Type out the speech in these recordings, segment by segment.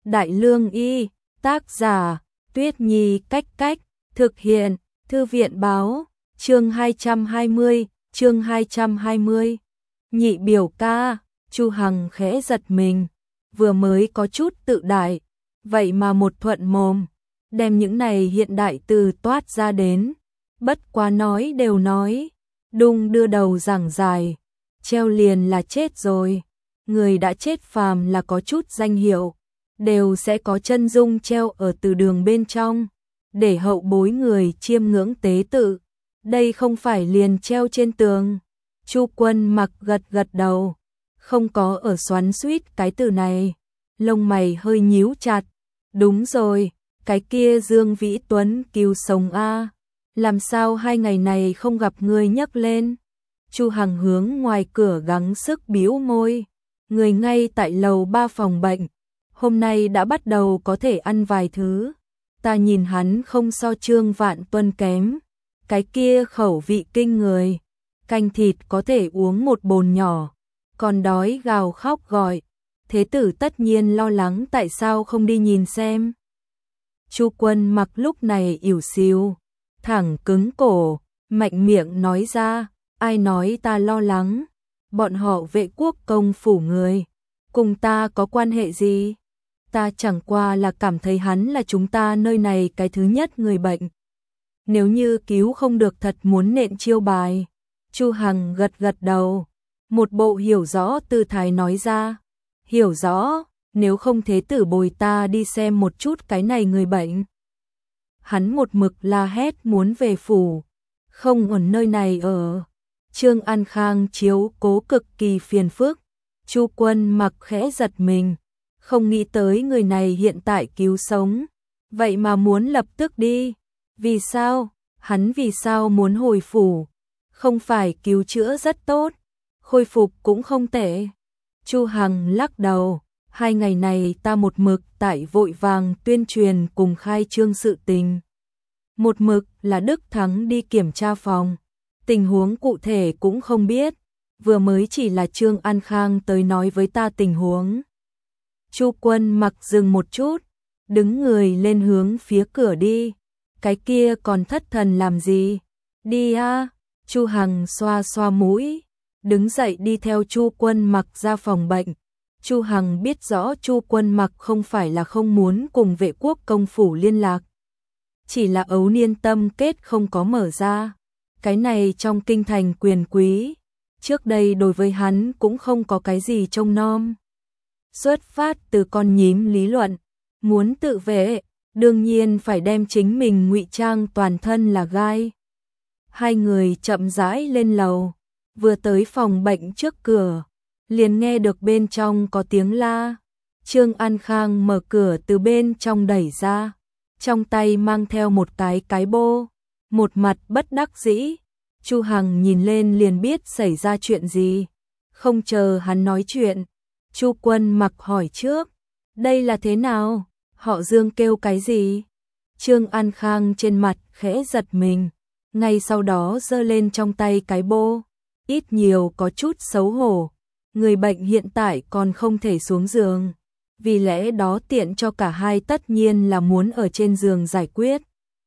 Đại Lương Y, tác giả, Tuyết Nhi Cách Cách, thực hiện, Thư viện Báo, chương 220. Nhị biểu ca, Chu Hằng khẽ giật mình, vừa mới có chút tự đại, vậy mà một thuận mồm, đem những này hiện đại từ toát ra đến, bất quá nói đều nói, đung đưa đầu giảng dài, treo liền là chết rồi, người đã chết phàm là có chút danh hiệu, đều sẽ có chân dung treo ở từ đường bên trong, để hậu bối người chiêm ngưỡng tế tự, đây không phải liền treo trên tường. Chu Quân Mặc gật gật đầu, không có ở xoắn xuýt cái từ này, lông mày hơi nhíu chặt, đúng rồi, cái kia Dương Vĩ Tuấn cứu sống a, làm sao 2 ngày này không gặp ngươi nhắc lên. Chu Hằng hướng ngoài cửa gắng sức bĩu môi, người ngay tại lầu 3 phòng bệnh, hôm nay đã bắt đầu có thể ăn vài thứ, ta nhìn hắn không so Trương Vạn Tuân kém, cái kia khẩu vị kinh người, canh thịt có thể uống một bồn nhỏ, còn đói gào khóc gọi, thế tử tất nhiên lo lắng tại sao không đi nhìn xem. Chu Quân Mặc lúc này ỉu xìu, thẳng cứng cổ, mạnh miệng nói ra, ai nói ta lo lắng, bọn họ Vệ Quốc công phủ người, cùng ta có quan hệ gì? Ta chẳng qua là cảm thấy hắn là chúng ta nơi này cái thứ nhất người bệnh. Nếu như cứu không được thật muốn nện chiêu bài. Chu Hằng gật gật đầu, một bộ hiểu rõ tư thái nói ra, hiểu rõ, nếu không thế tử bồi ta đi xem một chút cái này người bệnh. Hắn một mực la hét muốn về phủ, không ở nơi này ở. Trương An Khang chiếu cố cực kỳ phiền phức, Chu Quân Mặc khẽ giật mình, không nghĩ tới người này hiện tại cứu sống, vậy mà muốn lập tức đi. Vì sao? Hắn vì sao muốn hồi phủ? Không phải cứu chữa rất tốt, khôi phục cũng không tệ. Chu Hằng lắc đầu, 2 ngày này ta một mực tại vội vàng tuyên truyền cùng khai trương sự tình. Một mực là Đức Thắng đi kiểm tra phòng, tình huống cụ thể cũng không biết, vừa mới chỉ là Trương An Khang tới nói với ta tình huống. Chu Quân Mặc dừng một chút, đứng người lên hướng phía cửa đi, cái kia còn thất thần làm gì? Đi a. Chu Hằng xoa xoa mũi, đứng dậy đi theo Chu Quân Mặc ra phòng bệnh. Chu Hằng biết rõ Chu Quân Mặc không phải là không muốn cùng Vệ Quốc công phủ liên lạc, chỉ là ấu niên tâm kết không có mở ra. Cái này trong kinh thành quyền quý, trước đây đối với hắn cũng không có cái gì trông nom. Xuất phát từ con nhím lý luận, muốn tự vệ, đương nhiên phải đem chính mình ngụy trang toàn thân là gai. Hai người chậm rãi lên lầu, vừa tới phòng bệnh trước cửa, liền nghe được bên trong có tiếng la. Trương An Khang mở cửa từ bên trong đẩy ra, trong tay mang theo một cái bô, một mặt bất đắc dĩ. Chu Hằng nhìn lên liền biết xảy ra chuyện gì, không chờ hắn nói chuyện, Chu Quân Mặc hỏi trước, đây là thế nào? Họ Dương kêu cái gì? Trương An Khang trên mặt khẽ giật mình, ngay sau đó giơ lên trong tay cái bô, ít nhiều có chút xấu hổ. Người bệnh hiện tại còn không thể xuống giường, vì lẽ đó tiện cho cả hai tất nhiên là muốn ở trên giường giải quyết.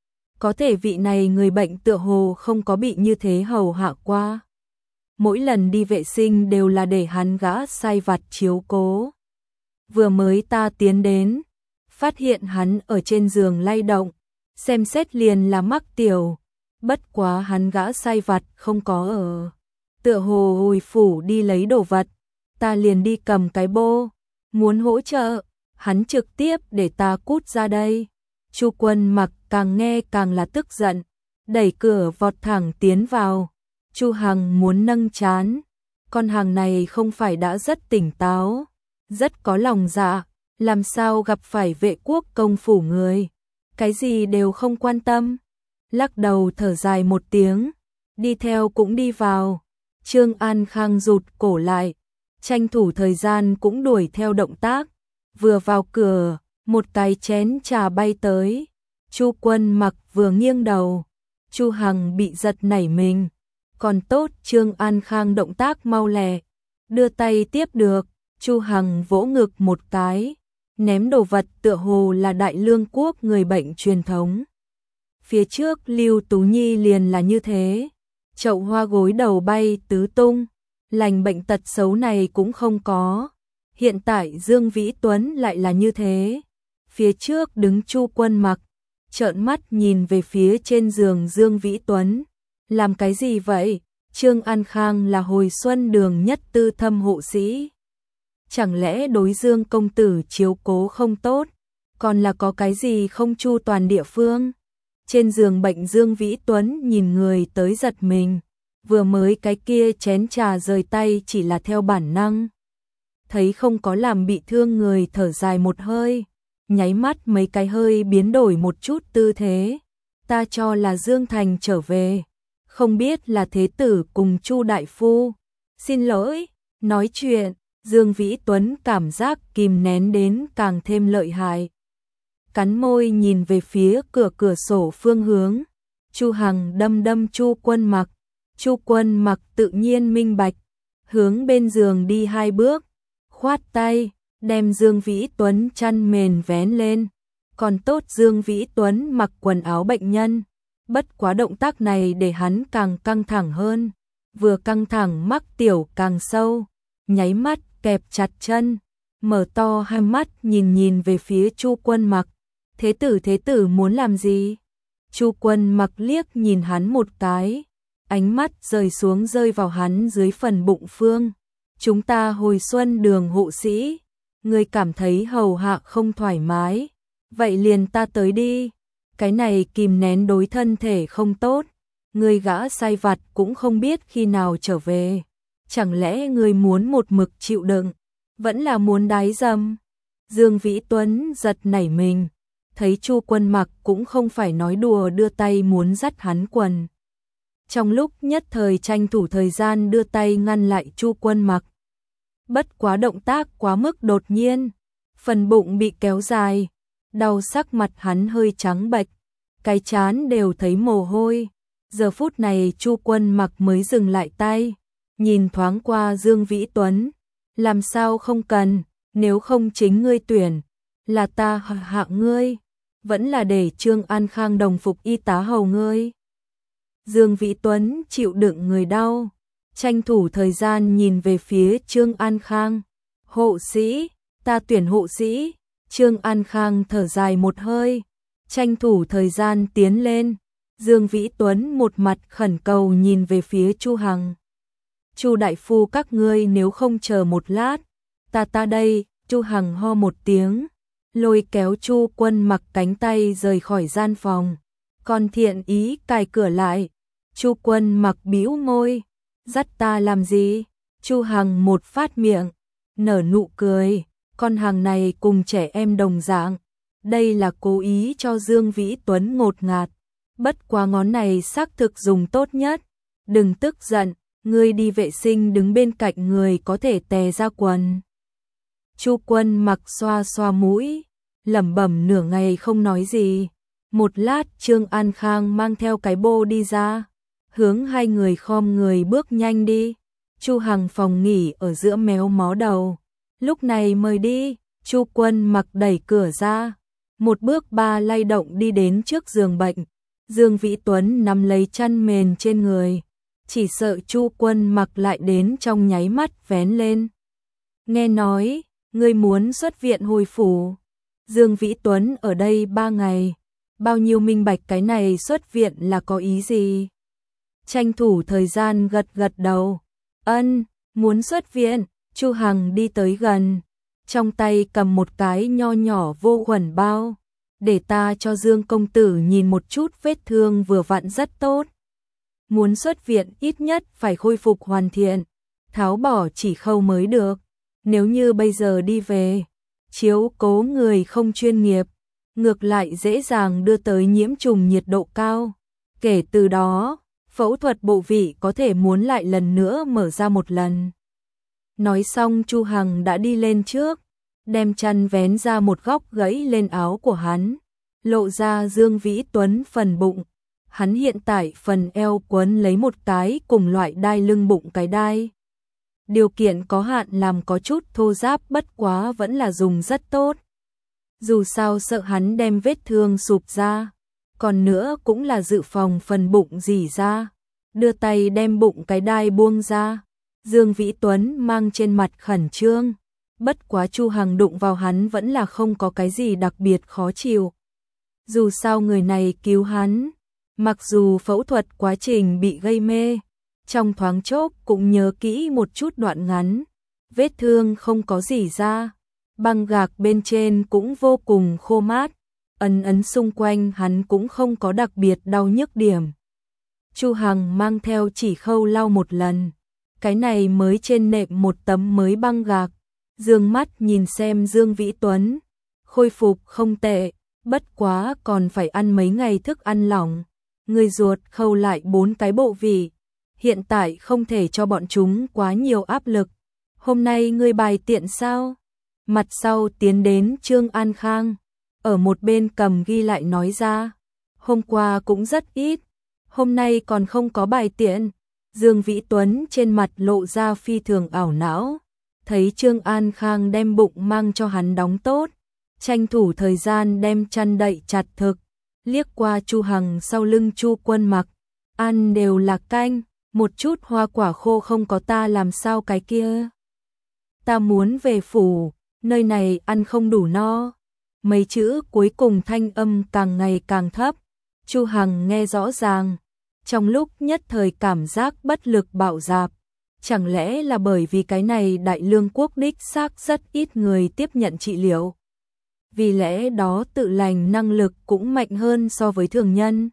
Có thể vị này người bệnh tựa hồ không có bị như thế hầu hạ qua. Mỗi lần đi vệ sinh đều là để hắn gã sai vặt chiếu cố. Vừa mới ta tiến đến, phát hiện hắn ở trên giường lay động, xem xét liền là mắc tiểu. Bất quá hắn gã sai vặt không có ở, tựa hồ hồi phủ đi lấy đồ vật, ta liền đi cầm cái bô, muốn hỗ trợ, hắn trực tiếp để ta cút ra đây. Chu Quân Mặc càng nghe càng là tức giận, đẩy cửa vọt thẳng tiến vào. Chu Hằng muốn nâng trán, con hàng này không phải đã rất tỉnh táo, rất có lòng dạ, làm sao gặp phải Vệ Quốc công phủ người, cái gì đều không quan tâm. Lắc đầu thở dài một tiếng, đi theo cũng đi vào. Trương An Khang rụt cổ lại, tranh thủ thời gian cũng đuổi theo động tác. Vừa vào cửa, một cái chén trà bay tới. Chu Quân Mặc vừa nghiêng đầu, Chu Hằng bị giật nảy mình. Còn tốt Trương An Khang động tác mau lẹ, đưa tay tiếp được. Chu Hằng vỗ ngực một cái, ném đồ vật tựa hồ là Đại Lương quốc người bệnh truyền thống. Phía trước Lưu Tú Nhi liền là như thế, chậu hoa gối đầu bay tứ tung, lành bệnh tật xấu này cũng không có. Hiện tại Dương Vĩ Tuấn lại là như thế. Phía trước đứng Chu Quân Mặc, trợn mắt nhìn về phía trên giường Dương Vĩ Tuấn. Làm cái gì vậy? Trương An Khang là hồi xuân đường nhất tư thâm hộ sĩ. Chẳng lẽ đối Dương công tử chiếu cố không tốt, còn là có cái gì không chu toàn địa phương? Trên giường bệnh Dương Vĩ Tuấn nhìn người tới giật mình, vừa mới cái kia chén trà rời tay chỉ là theo bản năng. Thấy không có làm bị thương người thở dài một hơi, nháy mắt mấy cái hơi biến đổi một chút tư thế. Ta cho là Dương Thành trở về, không biết là thế tử cùng Chu đại phu. Xin lỗi, nói chuyện, Dương Vĩ Tuấn cảm giác kìm nén đến càng thêm lợi hại. Cắn môi nhìn về phía cửa sổ phương hướng. Chu Hằng đâm đâm Chu Quân Mặc. Chu Quân Mặc tự nhiên minh bạch, hướng bên giường đi 2 bước, khoát tay, đem Dương Vĩ Tuấn chăn mền vén lên. Còn tốt Dương Vĩ Tuấn mặc quần áo bệnh nhân, bất quá động tác này để hắn càng căng thẳng hơn, vừa căng thẳng mắc tiểu càng sâu, nháy mắt kẹp chặt chân, mở to hai mắt nhìn về phía Chu Quân Mặc. Thế tử muốn làm gì? Chu Quân Mặc liếc nhìn hắn một cái, ánh mắt rơi xuống rơi vào hắn dưới phần bụng phương. Chúng ta hồi xuân đường hộ sĩ, ngươi cảm thấy hầu hạ không thoải mái, vậy liền ta tới đi. Cái này kìm nén đối thân thể không tốt, ngươi gã sai vặt cũng không biết khi nào trở về. Chẳng lẽ ngươi muốn một mực chịu đựng, vẫn là muốn đái dầm? Dương Vĩ Tuấn giật nảy mình, thấy Chu Quân Mặc cũng không phải nói đùa đưa tay muốn dắt hắn quần. Trong lúc nhất thời tranh thủ thời gian đưa tay ngăn lại Chu Quân Mặc. Bất quá động tác quá mức đột nhiên, phần bụng bị kéo dài, đau sắc mặt hắn hơi trắng bệch, cái trán đều thấy mồ hôi. Giờ phút này Chu Quân Mặc mới dừng lại tay, nhìn thoáng qua Dương Vĩ Tuấn, làm sao không cần, nếu không chính ngươi tuyển, là ta hạ ngươi, vẫn là để Trương An Khang đồng phục y tá hầu ngươi. Dương Vĩ Tuấn chịu đựng người đau, tranh thủ thời gian nhìn về phía Trương An Khang. Hộ sĩ, ta tuyển hộ sĩ. Trương An Khang thở dài một hơi, tranh thủ thời gian tiến lên. Dương Vĩ Tuấn một mặt khẩn cầu nhìn về phía Chu Hằng. Chu đại phu các ngươi nếu không chờ một lát, ta đây. Chu Hằng ho một tiếng, lôi kéo Chu Quân Mặc cánh tay rời khỏi gian phòng. Còn thiện ý cài cửa lại. Chu Quân Mặc bĩu môi, dắt ta làm gì? Chu Hằng một phát miệng, nở nụ cười, con Hằng này cùng trẻ em đồng dạng. Đây là cố ý cho Dương Vĩ Tuấn ngột ngạt, bất quá ngón này xác thực dùng tốt nhất. Đừng tức giận, ngươi đi vệ sinh đứng bên cạnh người có thể tè ra quần. Chu Quân Mặc xoa xoa mũi, lẩm bẩm nửa ngày không nói gì. Một lát Trương An Khang mang theo cái bô đi ra, hướng hai người khom người bước nhanh đi. Chu Hằng phòng nghỉ ở giữa méo mó đầu, lúc này mời đi. Chu Quân Mặc đẩy cửa ra, một bước ba lay động đi đến trước giường bệnh. Dương Vĩ Tuấn nắm lấy chăn mền trên người, chỉ sợ Chu Quân Mặc lại đến trong nháy mắt vén lên. Nghe nói, ngươi muốn xuất viện hồi phủ. Dương Vĩ Tuấn ở đây 3 ngày, bao nhiêu minh bạch cái này xuất viện là có ý gì. Tranh thủ thời gian gật gật đầu. Ân, muốn xuất viện. Chu Hằng đi tới gần, trong tay cầm một cái nho nhỏ vô khuẩn bao. Để ta cho Dương công tử nhìn một chút, vết thương vừa vặn rất tốt. Muốn xuất viện ít nhất phải khôi phục hoàn thiện, tháo bỏ chỉ khâu mới được. Nếu như bây giờ đi về, chiếu cố người không chuyên nghiệp, ngược lại dễ dàng đưa tới nhiễm trùng nhiệt độ cao. Kể từ đó, phẫu thuật bộ vị có thể muốn lại lần nữa mở ra một lần. Nói xong Chu Hằng đã đi lên trước, đem chăn vén ra một góc gãy lên áo của hắn, lộ ra Dương Vĩ Tuấn phần bụng. Hắn hiện tại phần eo quấn lấy một cái cùng loại đai lưng bụng cái đai. Điều kiện có hạn làm có chút thô ráp, bất quá vẫn là dùng rất tốt. dù sao sợ hắn đem vết thương sụp ra, còn nữa cũng là dự phòng phần bụng rỉ ra, đưa tay đem bụng cái đai buông ra. Dương Vĩ Tuấn mang trên mặt khẩn trương, bất quá Chu Hằng đụng vào hắn vẫn là không có cái gì đặc biệt khó chịu. Dù sao người này cứu hắn, mặc dù phẫu thuật quá trình bị gây mê, trong thoáng chốc cũng nhớ kỹ một chút đoạn ngắn, vết thương không có gì ra, băng gạc bên trên cũng vô cùng khô mát, ấn xung quanh hắn cũng không có đặc biệt đau nhức điểm. Chu Hằng mang theo chỉ khâu lau một lần, cái này mới trên nệm một tấm mới băng gạc, dương mắt nhìn xem Dương Vĩ Tuấn, khôi phục không tệ, bất quá còn phải ăn mấy ngày thức ăn lỏng, người ruột khâu lại 4 cái bộ vị, hiện tại không thể cho bọn chúng quá nhiều áp lực. Hôm nay ngươi bài tiện sao? Mặt sau tiến đến Trương An Khang, ở một bên cầm ghi lại nói ra, hôm qua cũng rất ít, hôm nay còn không có bài tiện. Dương Vĩ Tuấn trên mặt lộ ra phi thường ảo não, thấy Trương An Khang đem bụng mang cho hắn đóng tốt, tranh thủ thời gian đem chăn đậy chặt thực, liếc qua Chu Hằng sau lưng Chu Quân Mặc, ăn đều là canh, một chút hoa quả khô không có ta làm sao cái kia. Ta muốn về phủ, nơi này ăn không đủ no. Mấy chữ cuối cùng thanh âm càng ngày càng thấp, Chu Hằng nghe rõ ràng, trong lúc nhất thời cảm giác bất lực bạo dạp. Chẳng lẽ là bởi vì cái này Đại Lương quốc đích xác rất ít người tiếp nhận trị liệu, vì lẽ đó tự lành năng lực cũng mạnh hơn so với thường nhân.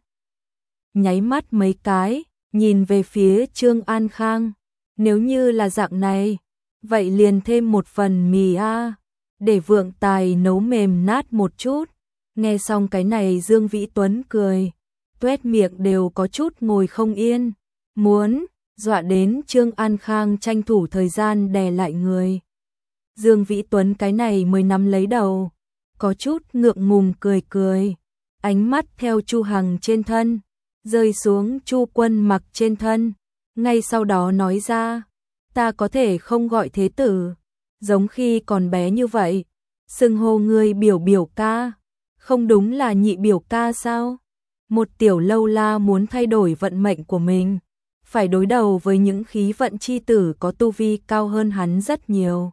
Nháy mắt mấy cái, nhìn về phía Trương An Khang, nếu như là dạng này, vậy liền thêm một phần mì a, để vượng tài nấu mềm nát một chút. Nghe xong cái này Dương Vĩ Tuấn cười, tuét miệng đều có chút ngồi không yên, muốn, dọa đến Trương An Khang tranh thủ thời gian đè lại người. Dương Vĩ Tuấn cái này mới nắm lấy đầu, có chút ngượng ngùng cười cười, ánh mắt theo Chu Hằng trên thân, rơi xuống Chu Quân Mặc trên thân, ngay sau đó nói ra, ta có thể không gọi thế tử, giống khi còn bé như vậy, xưng hô ngươi biểu biểu ca, không đúng là nhị biểu ca sao? Một tiểu lâu la muốn thay đổi vận mệnh của mình, phải đối đầu với những khí vận chi tử có tu vi cao hơn hắn rất nhiều.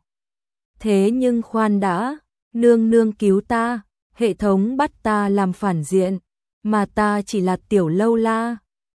Thế nhưng khoan đã, nương nương cứu ta, hệ thống bắt ta làm phản diện, mà ta chỉ là tiểu lâu la,